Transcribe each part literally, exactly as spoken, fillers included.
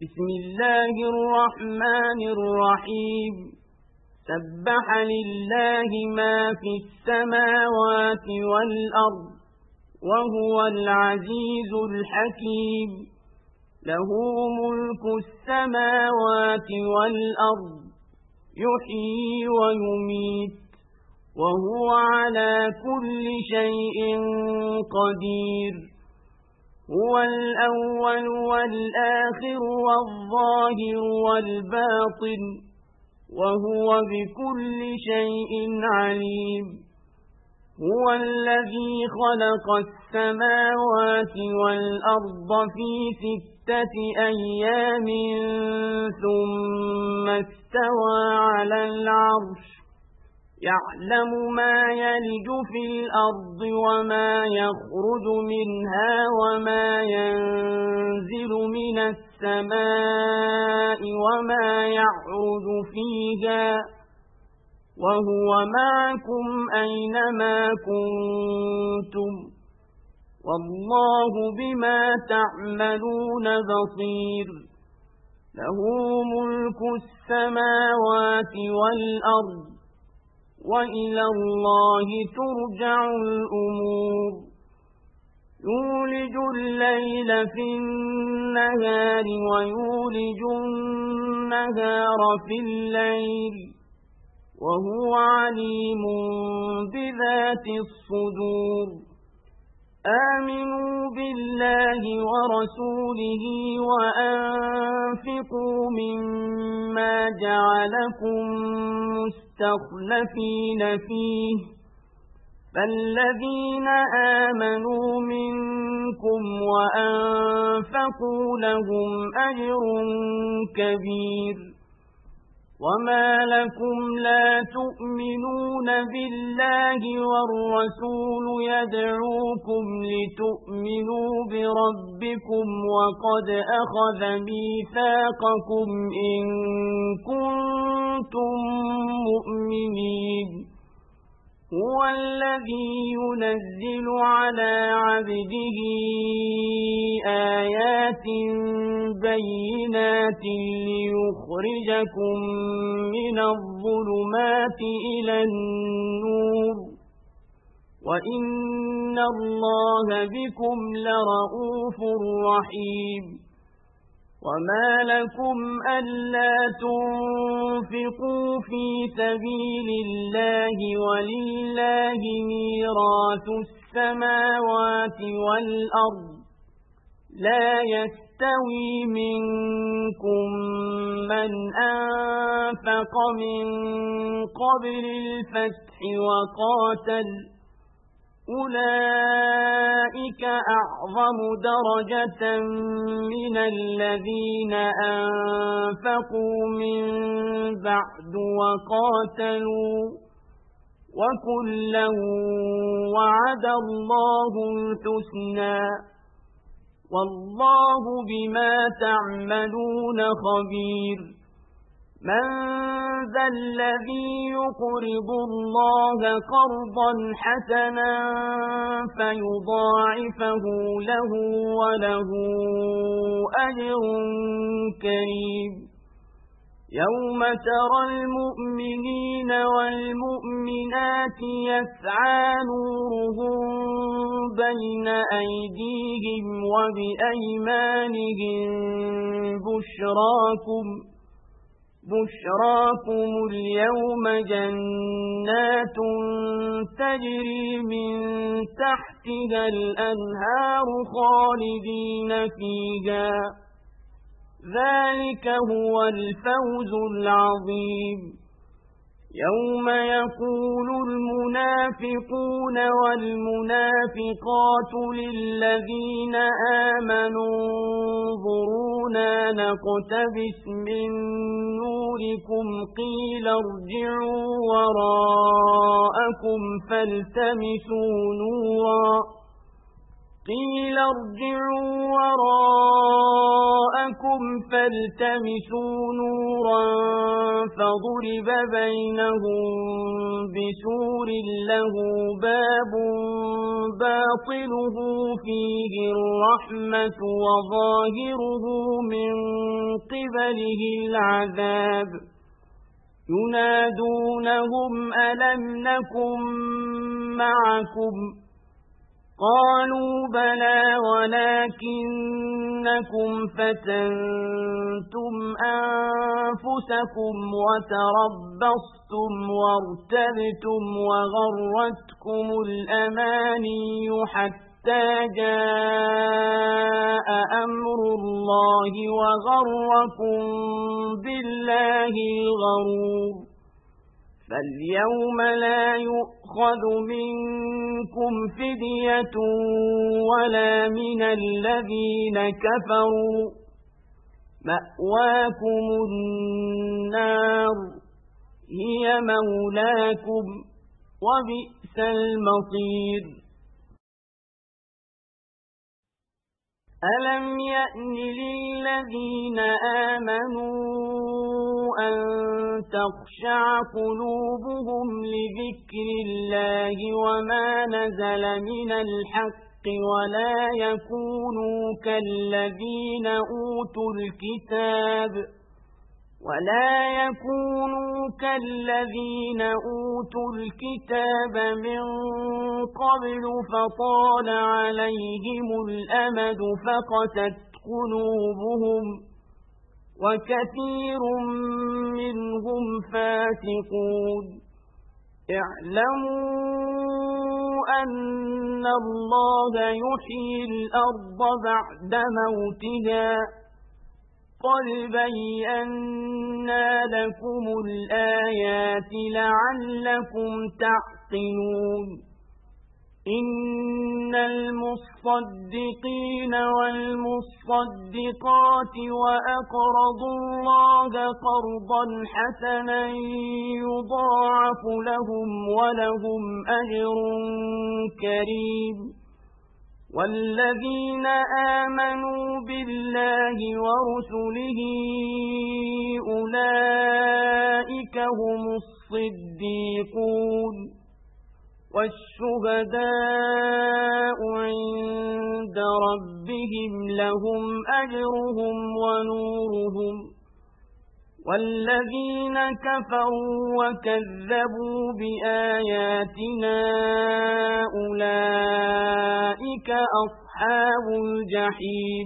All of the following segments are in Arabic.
بسم الله الرحمن الرحيم سبح لله ما في السماوات والأرض وهو العزيز الحكيم له ملك السماوات والأرض يحيي ويميت وهو على كل شيء قدير هو الأول والآخر والظاهر والباطن وهو بكل شيء عليم هو الذي خلق السماوات والأرض في ستة أيام ثم استوى على العرش يعلم ما يلج في الأرض وما يخرج منها وما ينزل من السماء وما يعرج فيها وهو معكم أينما كنتم والله بما تعملون بصير له ملك السماوات والأرض وإلى الله ترجع الأمور يولج الليل في النهار ويولج النهار في الليل وهو عليم بذات الصدور آمنوا بالله ورسوله وأنفقوا مما جعلكم مستخلفين فيه فالذين آمنوا منكم وأنفقوا لهم أجر كبير وما لكم لا تؤمنون بالله والرسول يدعوكم لتؤمنوا بربكم وقد أخذ ميثاقكم إن كنتم مؤمنين هو الذي ينزل على عبده آيات بينات ليخرجكم من الظلمات إلى النور وإن الله بكم لرءوف رحيم وما لكم ألا تنفقوا في سبيل الله ولله ميراث السماوات والأرض لا يستوي منكم من أنفق من قبل الفتح وقاتل أولئك أعظم درجة من الذين أنفقوا من بعد وقاتلوا وكلا وعد الله الحسنى والله بما تعملون خبير من ذا الذي يقرض الله قرضا حسنا فيضاعفه له وله أجر كريم يوم ترى المؤمنين والمؤمنات يسعى نورهم بين أيديهم وبأيمانهم بشراكم بشراكم اليوم جنات تجري من تحتها الأنهار خالدين فيها ذلك هو الفوز العظيم يوم يقول المنافقون والمنافقات للذين آمنوا انظرونا نقتبس من نوركم قيل ارجعوا وراءكم فالتمسوا نورا قيل ارجعوا وراءكم مَعَكُمْ فَالْتَمِسُوا نُورًا فَضُرِبَ بَيْنَهُم بِسُورٍ لَّهُ بَابٌ بَاطِنُهُ فِيهِ الرَّحْمَةُ وَظَاهِرُهُ مِن قِبَلِهِ الْعَذَابُ يُنَادُونَهُمْ أَلَمْ نَكُن مَّعَكُمْ قَالُوا بَلَىٰ وَلَٰكِنَّكُمْ فَتَنتُمْ أَنفُسَكُمْ وَتَرَبَّصْتُمْ وَارْتَبْتُمْ وَغَرَّتْكُمُ الْأَمَانِيُّ حَتَّىٰ جَاءَ أَمْرُ اللَّهِ وَغَرَّكُم بِاللَّهِ الْغَرُورُ فَالْيَوْمَ لَا يُؤْخَذُ مِنكُمْ فِدْيَةٌ وَلَا مِنَ الَّذِينَ كَفَرُوا مَأْوَاكُمُ النَّارُ هِيَ مَوْلَاكُمْ وَبِئْسَ الْمَصِيرُ أَلَمْ يَأْنِ لِلَّذِينَ آمَنُوا أَن تَخْشَعَ قُلُوبُهُمْ لِذِكْرِ اللَّهِ وَمَا نَزَلَ مِنَ الْحَقِّ وَلَا يَكُونُوا كَالَّذِينَ أُوتُوا الْكِتَابَ وَلَا يَكُونُوا كَالَّذِينَ أُوتُوا الْكِتَابَ مِن قَبْلُ فَطَالَ عَلَيْهِمُ الْأَمَدُ فَقَسَتْ قُلُوبُهُمْ وَكَثِيرٌ مِّنْهُمْ فَاسِقُونَ اعْلَمُوا أَنَّ اللَّهَ يُحْيِي الْأَرْضَ بَعْدَ مَوْتِهَا قَدْ بَيَّنَّا لَكُمُ الْآيَاتِ لَعَلَّكُمْ تَعْقِلُونَ إِنَّ الْمُصَّدِّقِينَ وَالْمُصَّدِّقَاتِ وَأَقْرَضُوا اللَّهَ قَرْضًا حَسَنًا يُضَاعَفُ لَهُمْ وَلَهُمْ أَجْرٌ كَرِيمٌ وَالَّذِينَ آمَنُوا بِاللَّهِ وَرُسُلِهِ أُولَئِكَ هُمُ الصِّدِّيقُونَ وَالشُّهَدَاءُ عِندَ رَبِّهِمْ لَهُمْ أَجْرُهُمْ وَنُورُهُمْ وَالَّذِينَ كَفَرُوا وَكَذَّبُوا بِآيَاتِنَا أُولَئِكَ أَصْحَابُ الْجَحِيمِ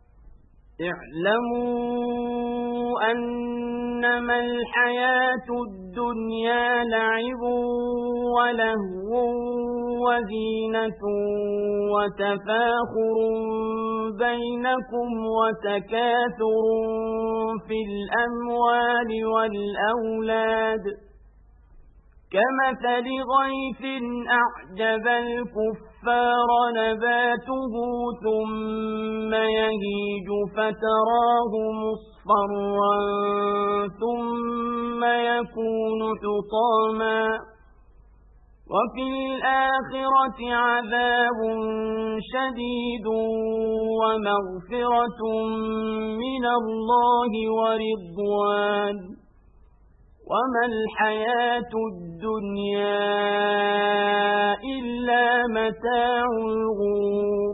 اعْلَمُوا أَنَّمَا الْحَيَاةُ الدُّنْيَا لَعِبٌ وَلَهْوٌ وَزِينَةٌ وَتَفَاخُرٌ بَيْنَكُمْ وَتَكَاثُرٌ فِي الْأَمْوَالِ وَالْأَوْلَادِ كَمَثَلِ غَيْثٍ أَعْجَبَ الْكُفَّارَ نَبَاتُهُ ثُمَّ يَهِيجُ فَتَرَاهُ مُصْفَرًّا ثُمَّ يَكُونُ حُطَامًا وَفِي الْآخِرَةِ عَذَابٌ شَدِيدٌ وَمَغْفِرَةٌ مِّنَ اللَّهِ وَرِضْوَانٌ وَمَا الْحَيَاةُ الدُّنْيَا إِلَّا مَتَاعُ الْغُرُورِ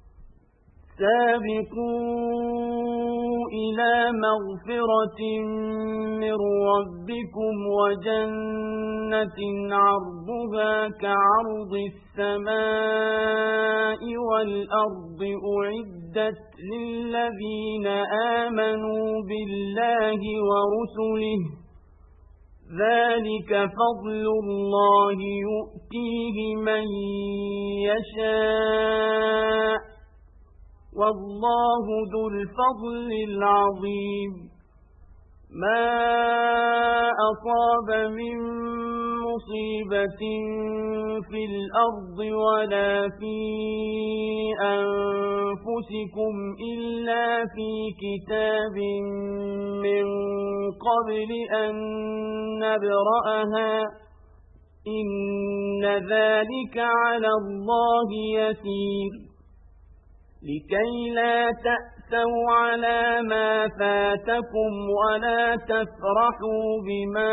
سَابِقُوا إِلَى مَغْفِرَةٍ مِّن رَّبِّكُمْ وَجَنَّةٍ عَرْضُهَا كَعَرْضِ السَّمَاءِ وَالْأَرْضِ أُعِدَّتْ لِلَّذِينَ آمَنُوا بِاللَّهِ وَرُسُلِهِ ذَلِكَ فَضْلُ اللَّهِ يُؤْتِيهِ مَن يَشَاءُ وَاللَّهُ ذُو الْفَضْلِ الْعَظِيمِ مَا أَصَابَ مِن مُّصِيبَةٍ فِي الْأَرْضِ وَلَا فِي أَنفُسِكُمْ إِلَّا فِي كِتَابٍ مِّن قَبْلِ أَن نَّبْرَأَهَا إِنَّ ذَلِكَ عَلَى اللَّهِ يَسِيرٌ لِكَيْ لَا تَأْسَ تأسوا على ما فاتكم ولا تفرحوا بما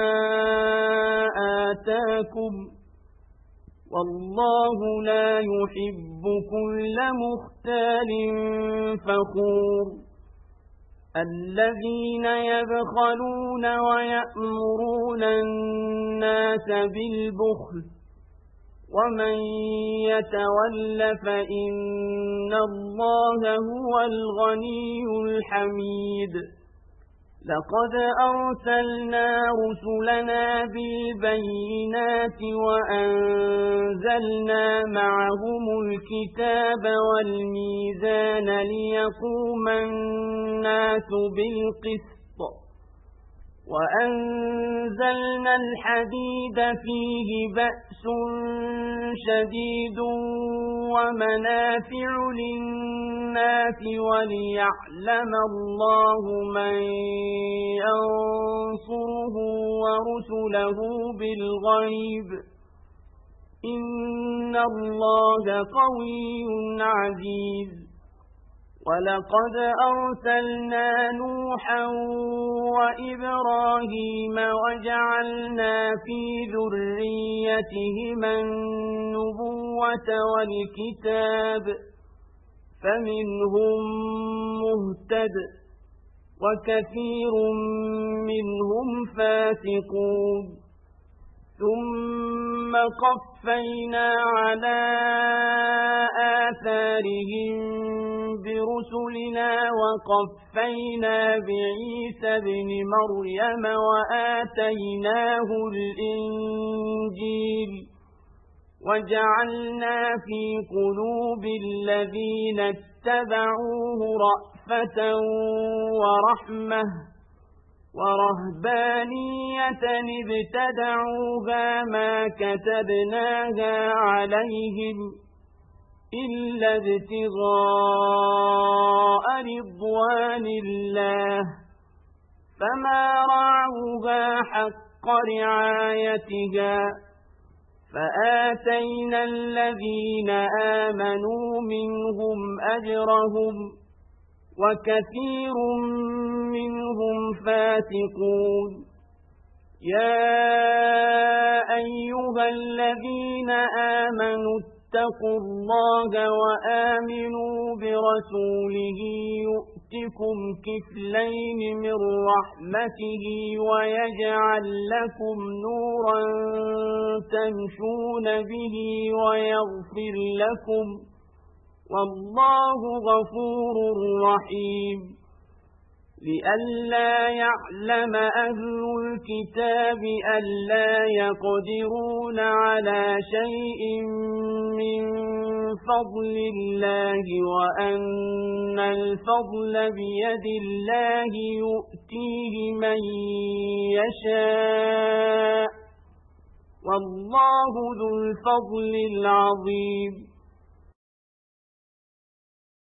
آتاكم والله لا يحب كل مختال فخور الذين يبخلون ويأمرون الناس بالبخل ومن يتول فإن الله هو الغني الحميد لقد أرسلنا رسلنا بالبينات وأنزلنا معهم الكتاب والميزان ليقوم الناس بالقسط وأنزلنا الحديد فيه بأس شديد ومنافع للناس وليعلم الله من ينصره ورسله بالغيب إن الله قوي عزيز ولقد أرسلنا نوحا وإبراهيم وجعلنا في ذريتهما النبوة والكتاب فمنهم مهتد وكثير منهم فاسقون ثم قفينا على آثارهم برسلنا وقفينا بعيسى ابن مريم وآتيناه الإنجيل وجعلنا في قلوب الذين اتبعوه رأفة ورحمة ورهبانية ابتدعوها ما كتبناها عليهم إلا ابتغاء رضوان الله فما رعوها حق رعايتها فآتينا الذين آمنوا منهم أجرهم وكثير منهم فاسقون يا أيها الذين آمنوا اتقوا الله وآمنوا برسوله يؤتكم كفلين من رحمته ويجعل لكم نورا تمشون به ويغفر لكم والله غفور رحيم لئلا يعلم أهل الكتاب ألا يقدرون على شيء من فضل الله وأن الفضل بيد الله يؤتيه من يشاء والله ذو الفضل العظيم